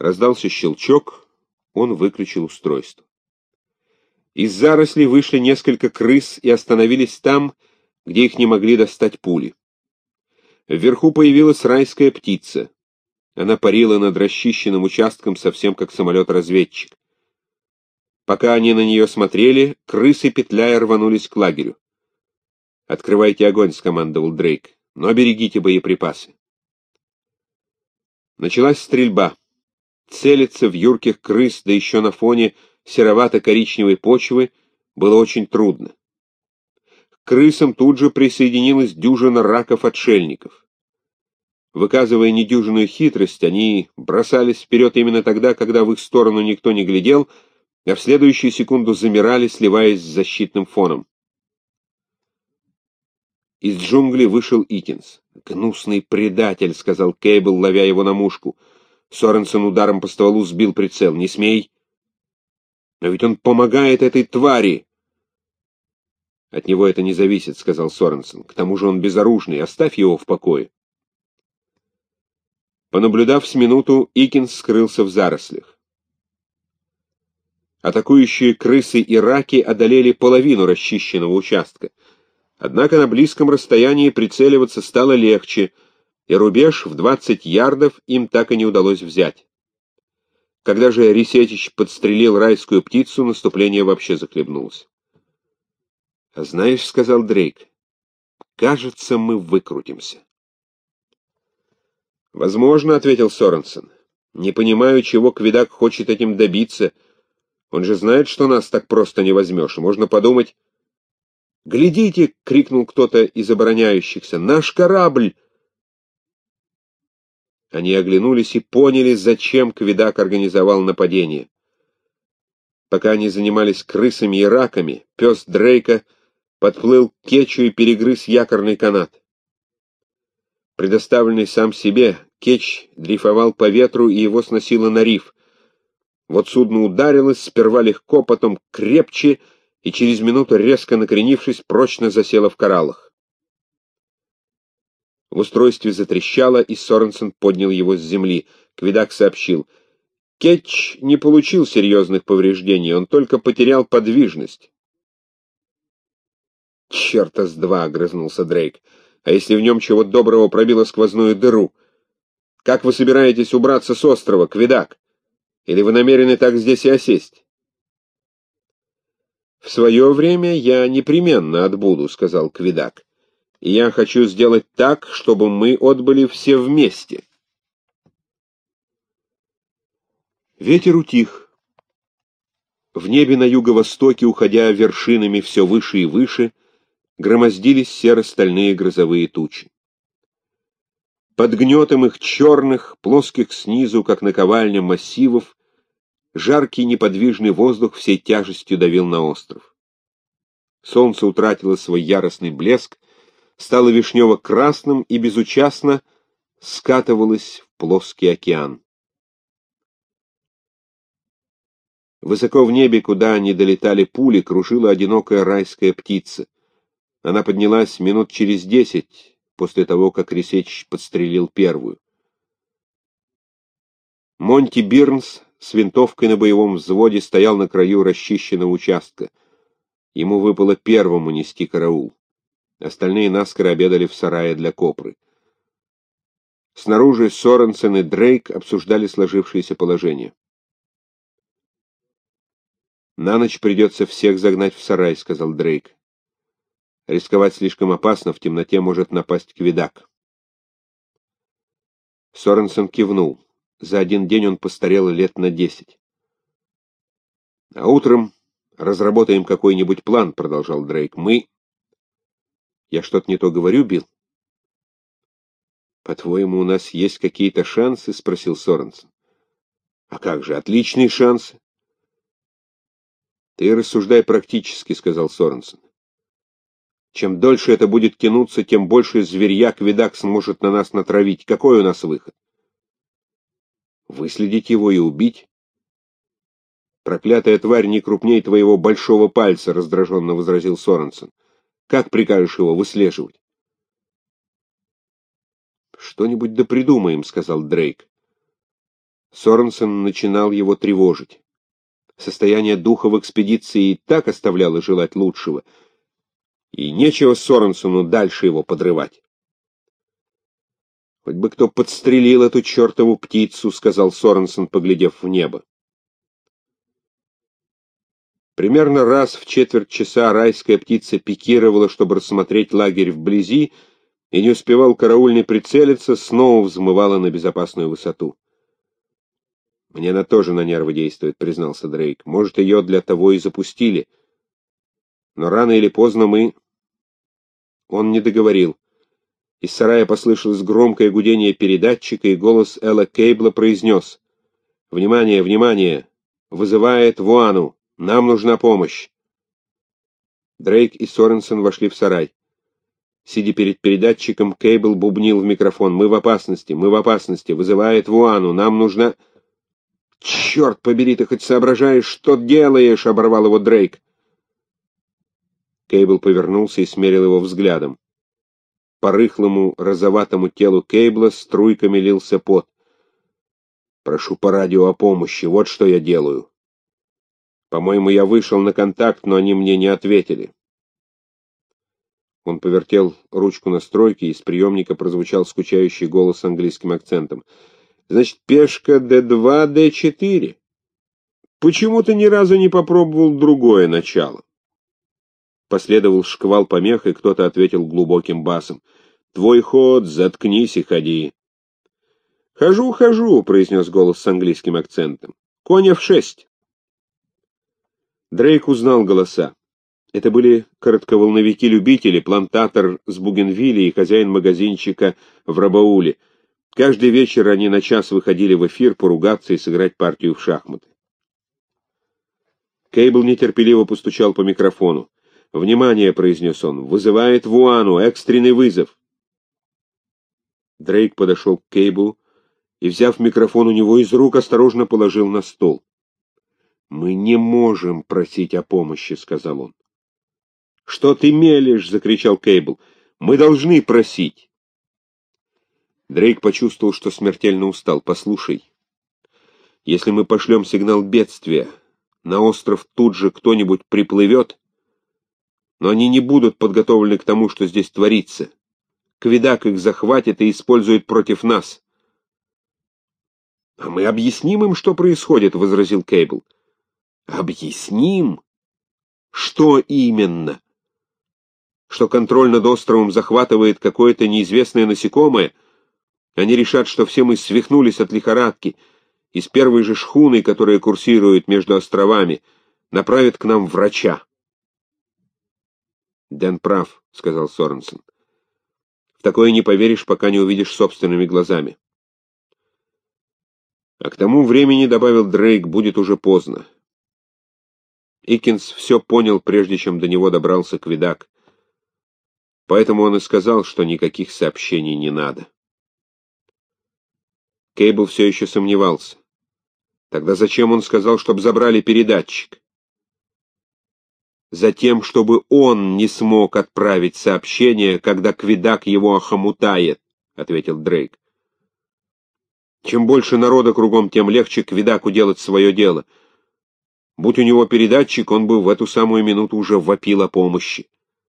Раздался щелчок, он выключил устройство. Из зарослей вышли несколько крыс и остановились там, где их не могли достать пули. Вверху появилась райская птица. Она парила над расчищенным участком, совсем как самолет-разведчик. Пока они на нее смотрели, крысы, петляя, рванулись к лагерю. «Открывайте огонь», — скомандовал Дрейк, — «но берегите боеприпасы». Началась стрельба. Целиться в юрких крыс, да еще на фоне серовато-коричневой почвы, было очень трудно. К крысам тут же присоединилась дюжина раков-отшельников. Выказывая недюжинную хитрость, они бросались вперед именно тогда, когда в их сторону никто не глядел, а в следующую секунду замирали, сливаясь с защитным фоном. Из джунглей вышел Икинс. «Гнусный предатель», — сказал Кейбл, ловя его на мушку. Соренсон ударом по стволу сбил прицел. «Не смей!» «Но ведь он помогает этой твари!» «От него это не зависит», — сказал Соренсон. «К тому же он безоружный. Оставь его в покое». Понаблюдав с минуту, Икинс скрылся в зарослях. Атакующие крысы и раки одолели половину расчищенного участка. Однако на близком расстоянии прицеливаться стало легче, и рубеж в 20 ярдов им так и не удалось взять. Когда же Ресетич подстрелил райскую птицу, наступление вообще захлебнулось. «А знаешь, — сказал Дрейк, — кажется, мы выкрутимся». «Возможно, — ответил Соренсон. — Не понимаю, чего Квидак хочет этим добиться. Он же знает, что нас так просто не возьмешь. Можно подумать...» «Глядите!» — крикнул кто-то из обороняющихся. «Наш корабль!» Они оглянулись и поняли, зачем Квидак организовал нападение. Пока они занимались крысами и раками, пес Дрейка подплыл к кетчу и перегрыз якорный канат. Предоставленный сам себе, кетч дрейфовал по ветру, и его сносило на риф. Вот судно ударилось, сперва легко, потом крепче, и через минуту, резко накренившись, прочно засело в кораллах. В устройстве затрещало, и Соренсон поднял его с земли. Квидак сообщил: «Кетч не получил серьезных повреждений, он только потерял подвижность». «Черта с два!» — огрызнулся Дрейк. «А если в нем чего доброго пробило сквозную дыру? Как вы собираетесь убраться с острова, Квидак? Или вы намерены так здесь и осесть?» «В свое время я непременно отбуду», — сказал Квидак. «И я хочу сделать так, чтобы мы отбыли все вместе». Ветер утих. В небе на юго-востоке, уходя вершинами все выше и выше, громоздились серо-стальные грозовые тучи. Под гнетом их черных, плоских снизу, как наковальня, массивов, жаркий неподвижный воздух всей тяжестью давил на остров. Солнце утратило свой яростный блеск, стало вишнево-красным и безучастно скатывалось в плоский океан. Высоко в небе, куда не долетали пули, кружила одинокая райская птица. Она поднялась минут через 10 после того, как Ресетич подстрелил первую. Монти Бирнс с винтовкой на боевом взводе стоял на краю расчищенного участка. Ему выпало первому нести караул. Остальные наскоро обедали в сарае для копры. Снаружи Соренсон и Дрейк обсуждали сложившееся положение. «На ночь придется всех загнать в сарай», — сказал Дрейк. «Рисковать слишком опасно, в темноте может напасть Квидак». Соренсон кивнул. За один день он постарел лет на 10. «А утром разработаем какой-нибудь план», — продолжал Дрейк. «Мы...» «Я что-то не то говорю, Билл?» «По-твоему, у нас есть какие-то шансы?» — спросил Соренсон. «А как же, отличные шансы!» «Ты рассуждай практически», — сказал Соренсон. «Чем дольше это будет тянуться, тем больше зверья Квидак сможет на нас натравить. Какой у нас выход?» «Выследить его и убить». «Проклятая тварь не крупнее твоего большого пальца», — раздраженно возразил Соренсон. «Как прикажешь его выслеживать?» «Что-нибудь да придумаем», — сказал Дрейк. Соренсон начинал его тревожить. Состояние духа в экспедиции и так оставляло желать лучшего, и нечего Соренсону дальше его подрывать. «Хоть бы кто подстрелил эту чертову птицу», — сказал Соренсон, поглядев в небо. Примерно раз в четверть часа райская птица пикировала, чтобы рассмотреть лагерь вблизи, и не успевал караульный прицелиться, снова взмывала на безопасную высоту. «Мне она тоже на нервы действует», — признался Дрейк. «Может, ее для того и запустили. Но рано или поздно мы...» Он не договорил. Из сарая послышалось громкое гудение передатчика, и голос Элла Кейбла произнес: «Внимание, внимание! Вызывает Вуану! Нам нужна помощь!» Дрейк и Соренсон вошли в сарай. Сидя перед передатчиком, Кейбл бубнил в микрофон: «Мы в опасности! Мы в опасности! Вызывает Вуану! Нам нужна...» «Черт побери, ты хоть соображаешь, что делаешь?» — оборвал его Дрейк. Кейбл повернулся и смерил его взглядом. По рыхлому розоватому телу Кейбла струйками лился пот. «Прошу по радио о помощи, вот что я делаю. По-моему, я вышел на контакт, но они мне не ответили». Он повертел ручку настройки, и из приемника прозвучал скучающий голос с английским акцентом. «Значит, пешка Д2, Д4. Почему ты ни разу не попробовал другое начало?» Последовал шквал помех, и кто-то ответил глубоким басом: «Твой ход, заткнись и ходи». «Хожу, хожу», — произнес голос с английским акцентом. «Коня в 6». Дрейк узнал голоса. Это были коротковолновики-любители, плантатор с Бугенвилля и хозяин магазинчика в Рабауле. Каждый вечер они на час выходили в эфир поругаться и сыграть партию в шахматы. Кейбл нетерпеливо постучал по микрофону. «Внимание», — произнес он, — «вызывает Вуану, экстренный вызов». Дрейк подошел к Кейблу и, взяв микрофон у него из рук, осторожно положил на стол. «Мы не можем просить о помощи», — сказал он. «Что ты мелешь?» — закричал Кейбл. «Мы должны просить». Дрейк почувствовал, что смертельно устал. «Послушай, если мы пошлем сигнал бедствия, на остров тут же кто-нибудь приплывет, но они не будут подготовлены к тому, что здесь творится. Квидак их захватит и использует против нас». «А мы объясним им, что происходит», — возразил Кейбл. «Объясним? Что именно? Что контроль над островом захватывает какое-то неизвестное насекомое? Они решат, что все мы свихнулись от лихорадки, и с первой же шхуной, которая курсирует между островами, направят к нам врача». «Дэн прав», — сказал Соренсон. «В такое не поверишь, пока не увидишь собственными глазами». «А к тому времени, — добавил Дрейк, — будет уже поздно. Иккинс все понял, прежде чем до него добрался Квидак. Поэтому он и сказал, что никаких сообщений не надо». Кейбл все еще сомневался. Тогда зачем он сказал, чтобы забрали передатчик? «Затем, чтобы он не смог отправить сообщение, когда Квидак его охомутает», — ответил Дрейк. «Чем больше народа кругом, тем легче Квидаку делать свое дело. Будь у него передатчик, он бы в эту самую минуту уже вопил о помощи».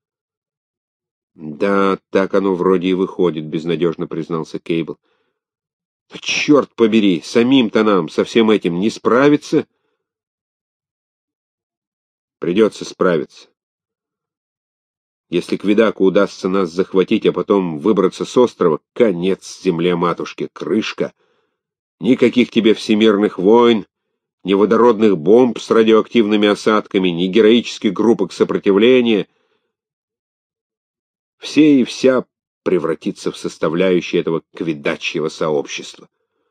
«Да, так оно вроде и выходит», — безнадежно признался Кейбл. «Черт побери, самим-то нам со всем этим не справиться?» «Придется справиться. Если Квидаку удастся нас захватить, а потом выбраться с острова, конец земле-матушке, крышка. Никаких тебе всемирных войн, ни водородных бомб с радиоактивными осадками, ни героических группок сопротивления. Все и вся превратится в составляющие этого квидачьего сообщества».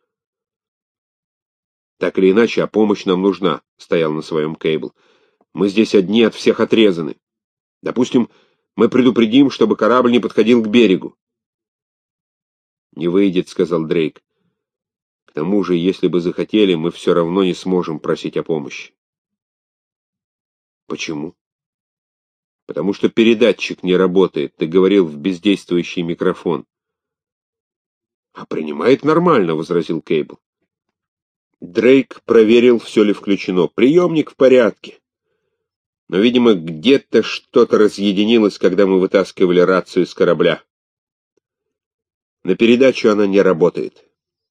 «Так или иначе, а помощь нам нужна», — стоял на своем Кейбл. «Мы здесь одни, от всех отрезаны. Допустим, мы предупредим, чтобы корабль не подходил к берегу». «Не выйдет», — сказал Дрейк. «К тому же, если бы захотели, мы все равно не сможем просить о помощи». «Почему?» «Потому что передатчик не работает. Ты говорил в бездействующий микрофон». «А принимает нормально», — возразил Кейбл. Дрейк проверил, все ли включено. Приемник в порядке. Но, видимо, где-то что-то разъединилось, когда мы вытаскивали рацию из корабля. На передачу она не работает.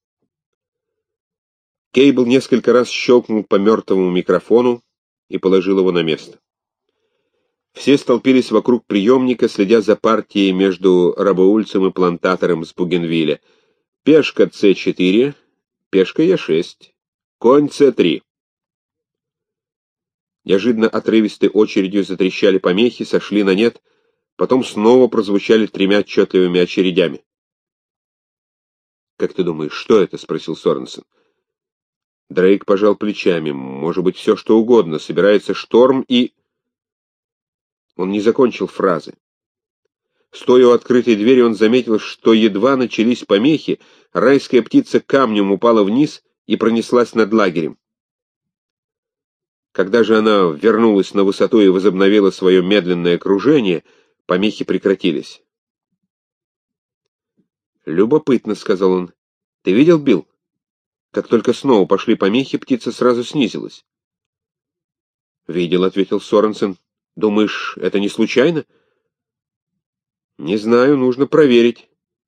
Кейбл несколько раз щелкнул по мертвому микрофону и положил его на место. Все столпились вокруг приемника, следя за партией между рабоульцем и плантатором с Бугенвилля. Пешка С4, пешка Е6, конь С3. Неожиданно отрывистой очередью затрещали помехи, сошли на нет, потом снова прозвучали 3 отчетливыми очередями. «Как ты думаешь, что это?» — спросил Соренсон. Дрейк пожал плечами. «Может быть, все что угодно. Собирается шторм и...» Он не закончил фразы. Стоя у открытой двери, он заметил, что едва начались помехи, райская птица камнем упала вниз и пронеслась над лагерем. Когда же она вернулась на высоту и возобновила свое медленное кружение, помехи прекратились. «Любопытно», — сказал он. «Ты видел, Билл? Как только снова пошли помехи, птица сразу снизилась». «Видел», — ответил Соренсон. «Думаешь, это не случайно?» «Не знаю, нужно проверить».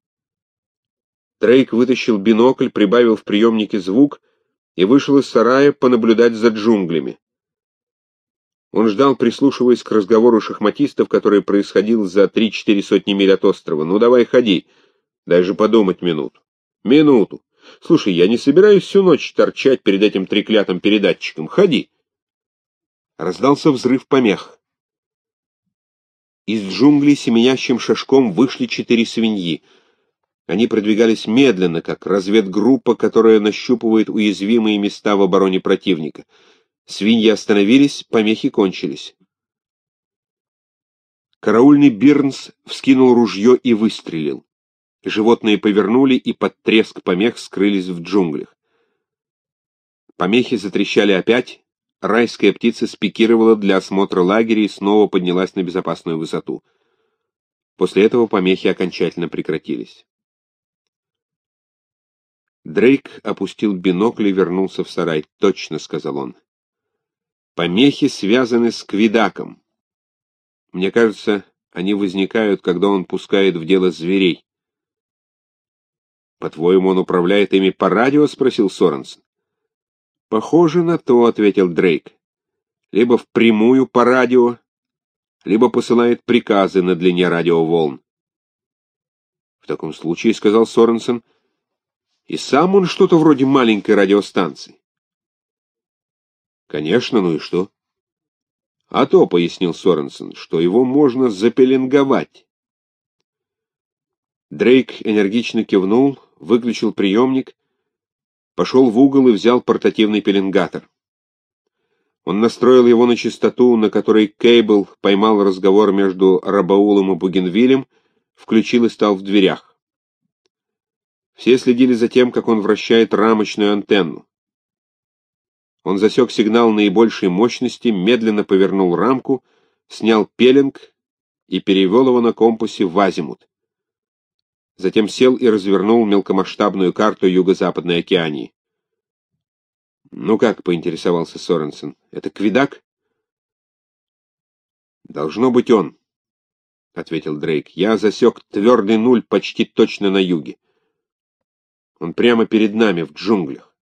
Дрейк вытащил бинокль, прибавил в приемнике звук и вышел из сарая понаблюдать за джунглями. Он ждал, прислушиваясь к разговору шахматистов, который происходил за 3-4 сотни миль от острова. «Ну, давай, ходи. Дай же подумать минуту». «Минуту. Слушай, я не собираюсь всю ночь торчать перед этим треклятым передатчиком. Ходи». Раздался взрыв помех. Из джунглей семенящим шажком вышли 4 свиньи. Они продвигались медленно, как разведгруппа, которая нащупывает уязвимые места в обороне противника. Свиньи остановились, помехи кончились. Караульный Бирнс вскинул ружье и выстрелил. Животные повернули и под треск помех скрылись в джунглях. Помехи затрещали опять, райская птица спикировала для осмотра лагеря и снова поднялась на безопасную высоту. После этого помехи окончательно прекратились. Дрейк опустил бинокль и вернулся в сарай. «Точно», — сказал он. «Помехи связаны с Квидаком. Мне кажется, они возникают, когда он пускает в дело зверей». «По-твоему, он управляет ими по радио?» — спросил Соренсон. «Похоже на то», — ответил Дрейк. «Либо впрямую по радио, либо посылает приказы на длине радиоволн». «В таком случае», — сказал Соренсон, — «и сам он что-то вроде маленькой радиостанции». «Конечно, ну и что?» «А то», — пояснил Соренсон, — «что его можно запеленговать». Дрейк энергично кивнул, выключил приемник, пошел в угол и взял портативный пеленгатор. Он настроил его на частоту, на которой Кейбл поймал разговор между Рабаулом и Бугенвиллем, включил и стал в дверях. Все следили за тем, как он вращает рамочную антенну. Он засек сигнал наибольшей мощности, медленно повернул рамку, снял пеленг и перевел его на компасе в азимут. Затем сел и развернул мелкомасштабную карту Юго-Западной Океании. «Ну как?» — поинтересовался Соренсон. «Это Квидак?» «Должно быть он», — ответил Дрейк. «Я засек твердый нуль почти точно на юге. Он прямо перед нами, в джунглях».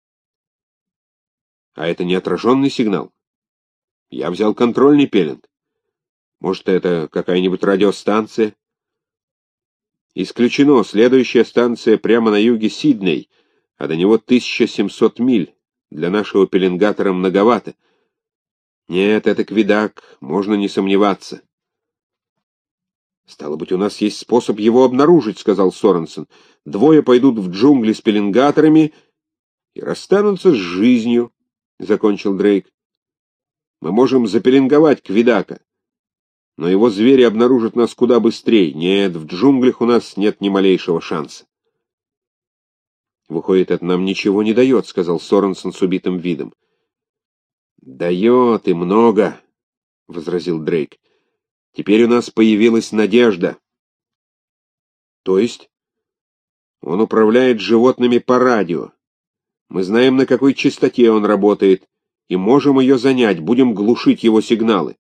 «А это не отраженный сигнал?» «Я взял контрольный пеленг. Может, это какая-нибудь радиостанция?» «Исключено. Следующая станция прямо на юге Сидней, а до него 1700 миль. Для нашего пеленгатора многовато. Нет, это Квидак, можно не сомневаться». «Стало быть, у нас есть способ его обнаружить», — сказал Соренсон. «Двое пойдут в джунгли с пеленгаторами и расстанутся с жизнью», — закончил Дрейк. «Мы можем запеленговать Квидака, но его звери обнаружат нас куда быстрее. Нет, в джунглях у нас нет ни малейшего шанса». «Выходит, это нам ничего не дает», — сказал Соренсон с убитым видом. «Дает и много», — возразил Дрейк. «Теперь у нас появилась надежда». «То есть?» «Он управляет животными по радио. Мы знаем, на какой частоте он работает, и можем ее занять, будем глушить его сигналы.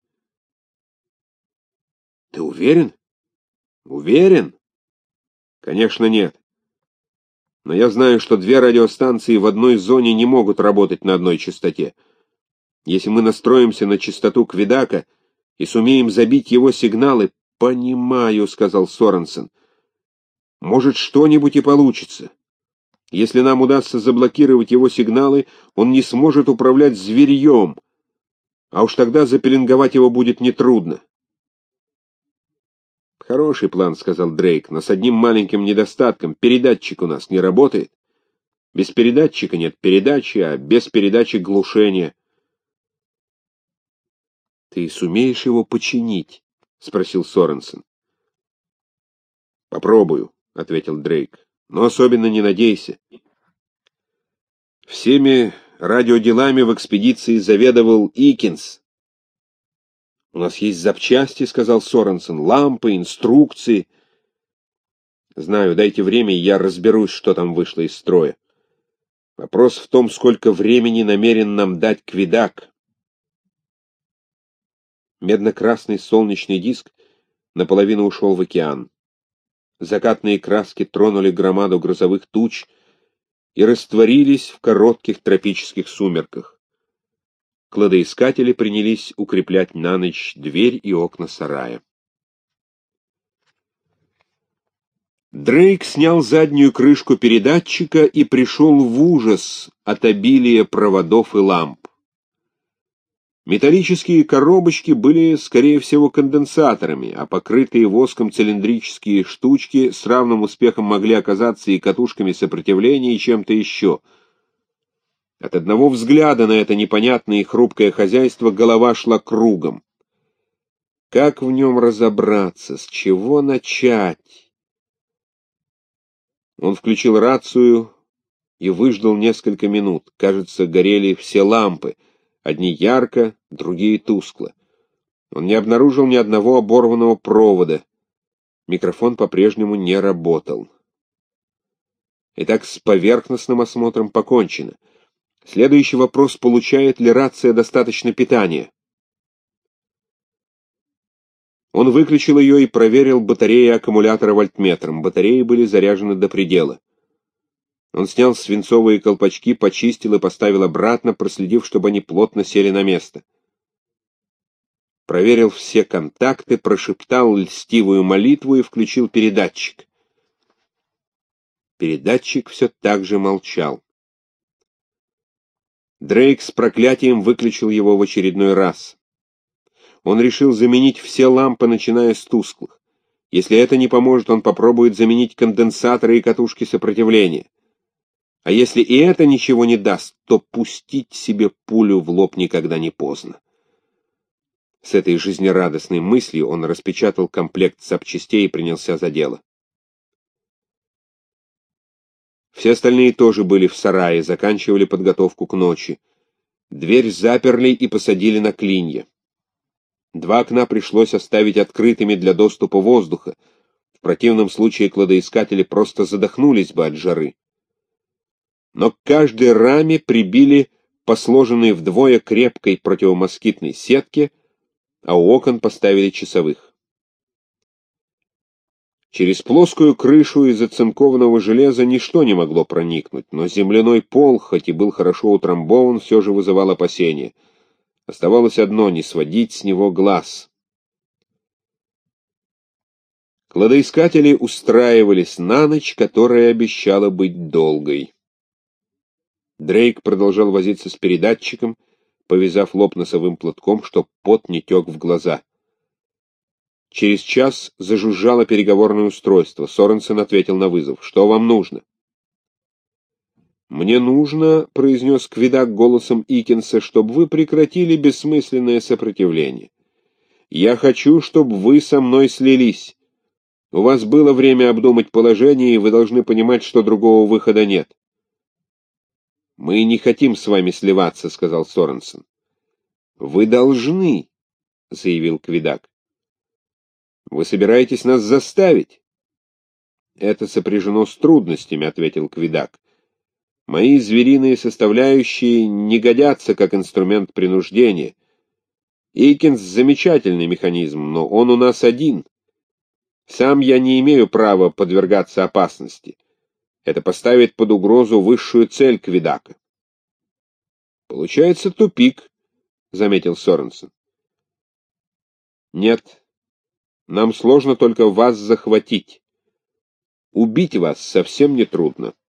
Ты уверен? Уверен? Конечно, нет. Но я знаю, что две радиостанции в одной зоне не могут работать на одной частоте. Если мы настроимся на частоту Квидака и сумеем забить его сигналы... «Понимаю», — сказал Соренсен. «Может, что-нибудь и получится. Если нам удастся заблокировать его сигналы, он не сможет управлять зверьем, а уж тогда запеленговать его будет нетрудно». «Хороший план», — сказал Дрейк, — «но с одним маленьким недостатком. Передатчик у нас не работает. Без передатчика нет передачи, а без передачи глушения». «Ты сумеешь его починить?» — спросил Соренсен. «Попробую», — ответил Дрейк, — «но особенно не надейся. Всеми радиоделами в экспедиции заведовал Икинс». «У нас есть запчасти», — сказал Соренсен, — «лампы, инструкции». «Знаю, дайте время, и я разберусь, что там вышло из строя. Вопрос в том, сколько времени намерен нам дать Квидак». Медно-красный солнечный диск наполовину ушел в океан. Закатные краски тронули громаду грозовых туч и растворились в коротких тропических сумерках. Кладоискатели принялись укреплять на ночь дверь и окна сарая. Дрейк снял заднюю крышку передатчика и пришел в ужас от обилия проводов и ламп. Металлические коробочки были, скорее всего, конденсаторами, а покрытые воском цилиндрические штучки с равным успехом могли оказаться и катушками сопротивления, и чем-то еще. От одного взгляда на это непонятное и хрупкое хозяйство голова шла кругом. Как в нем разобраться? С чего начать? Он включил рацию и выждал несколько минут. Кажется, горели все лампы. Одни ярко, другие тускло. Он не обнаружил ни одного оборванного провода. Микрофон по-прежнему не работал. Итак, с поверхностным осмотром покончено. Следующий вопрос: получает ли рация достаточно питания? Он выключил ее и проверил батареи аккумулятора вольтметром. Батареи были заряжены до предела. Он снял свинцовые колпачки, почистил и поставил обратно, проследив, чтобы они плотно сели на место. Проверил все контакты, прошептал льстивую молитву и включил передатчик. Передатчик все так же молчал. Дрейк с проклятием выключил его в очередной раз. Он решил заменить все лампы, начиная с тусклых. Если это не поможет, он попробует заменить конденсаторы и катушки сопротивления. А если и это ничего не даст, то пустить себе пулю в лоб никогда не поздно. С этой жизнерадостной мыслью он распечатал комплект запчастей и принялся за дело. Все остальные тоже были в сарае, заканчивали подготовку к ночи. Дверь заперли и посадили на клинья. Два окна пришлось оставить открытыми для доступа воздуха. В противном случае кладоискатели просто задохнулись бы от жары. Но к каждой раме прибили по сложенной вдвое крепкой противомоскитной сетке, а у окон поставили часовых. Через плоскую крышу из оцинкованного железа ничто не могло проникнуть, но земляной пол, хоть и был хорошо утрамбован, все же вызывал опасения. Оставалось одно — не сводить с него глаз. Кладоискатели устраивались на ночь, которая обещала быть долгой. Дрейк продолжал возиться с передатчиком, повязав лоб носовым платком, чтоб пот не тек в глаза. Через час зажужжало переговорное устройство. Соренсен ответил на вызов. «Что вам нужно?» «Мне нужно, — произнес Квидак голосом Икинса, — чтобы вы прекратили бессмысленное сопротивление. Я хочу, чтобы вы со мной слились. У вас было время обдумать положение, и вы должны понимать, что другого выхода нет». «Мы не хотим с вами сливаться, — сказал Соренсен. «Вы должны, — заявил Квидак. «Вы собираетесь нас заставить?» «Это сопряжено с трудностями, — ответил Квидак. Мои звериные составляющие не годятся как инструмент принуждения. Эйкинс — замечательный механизм, но он у нас один. Сам я не имею права подвергаться опасности. Это поставит под угрозу высшую цель Квидака. Получается тупик, — заметил Соренсон. Нет, нам сложно только вас захватить. Убить вас совсем не трудно.